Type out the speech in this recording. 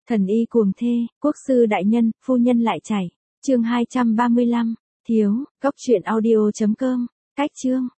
Thần y cuồng thê, quốc sư đại nhân, phu nhân lại chảy. Chương 235, thiếu, góc truyện audio.com, cách chương.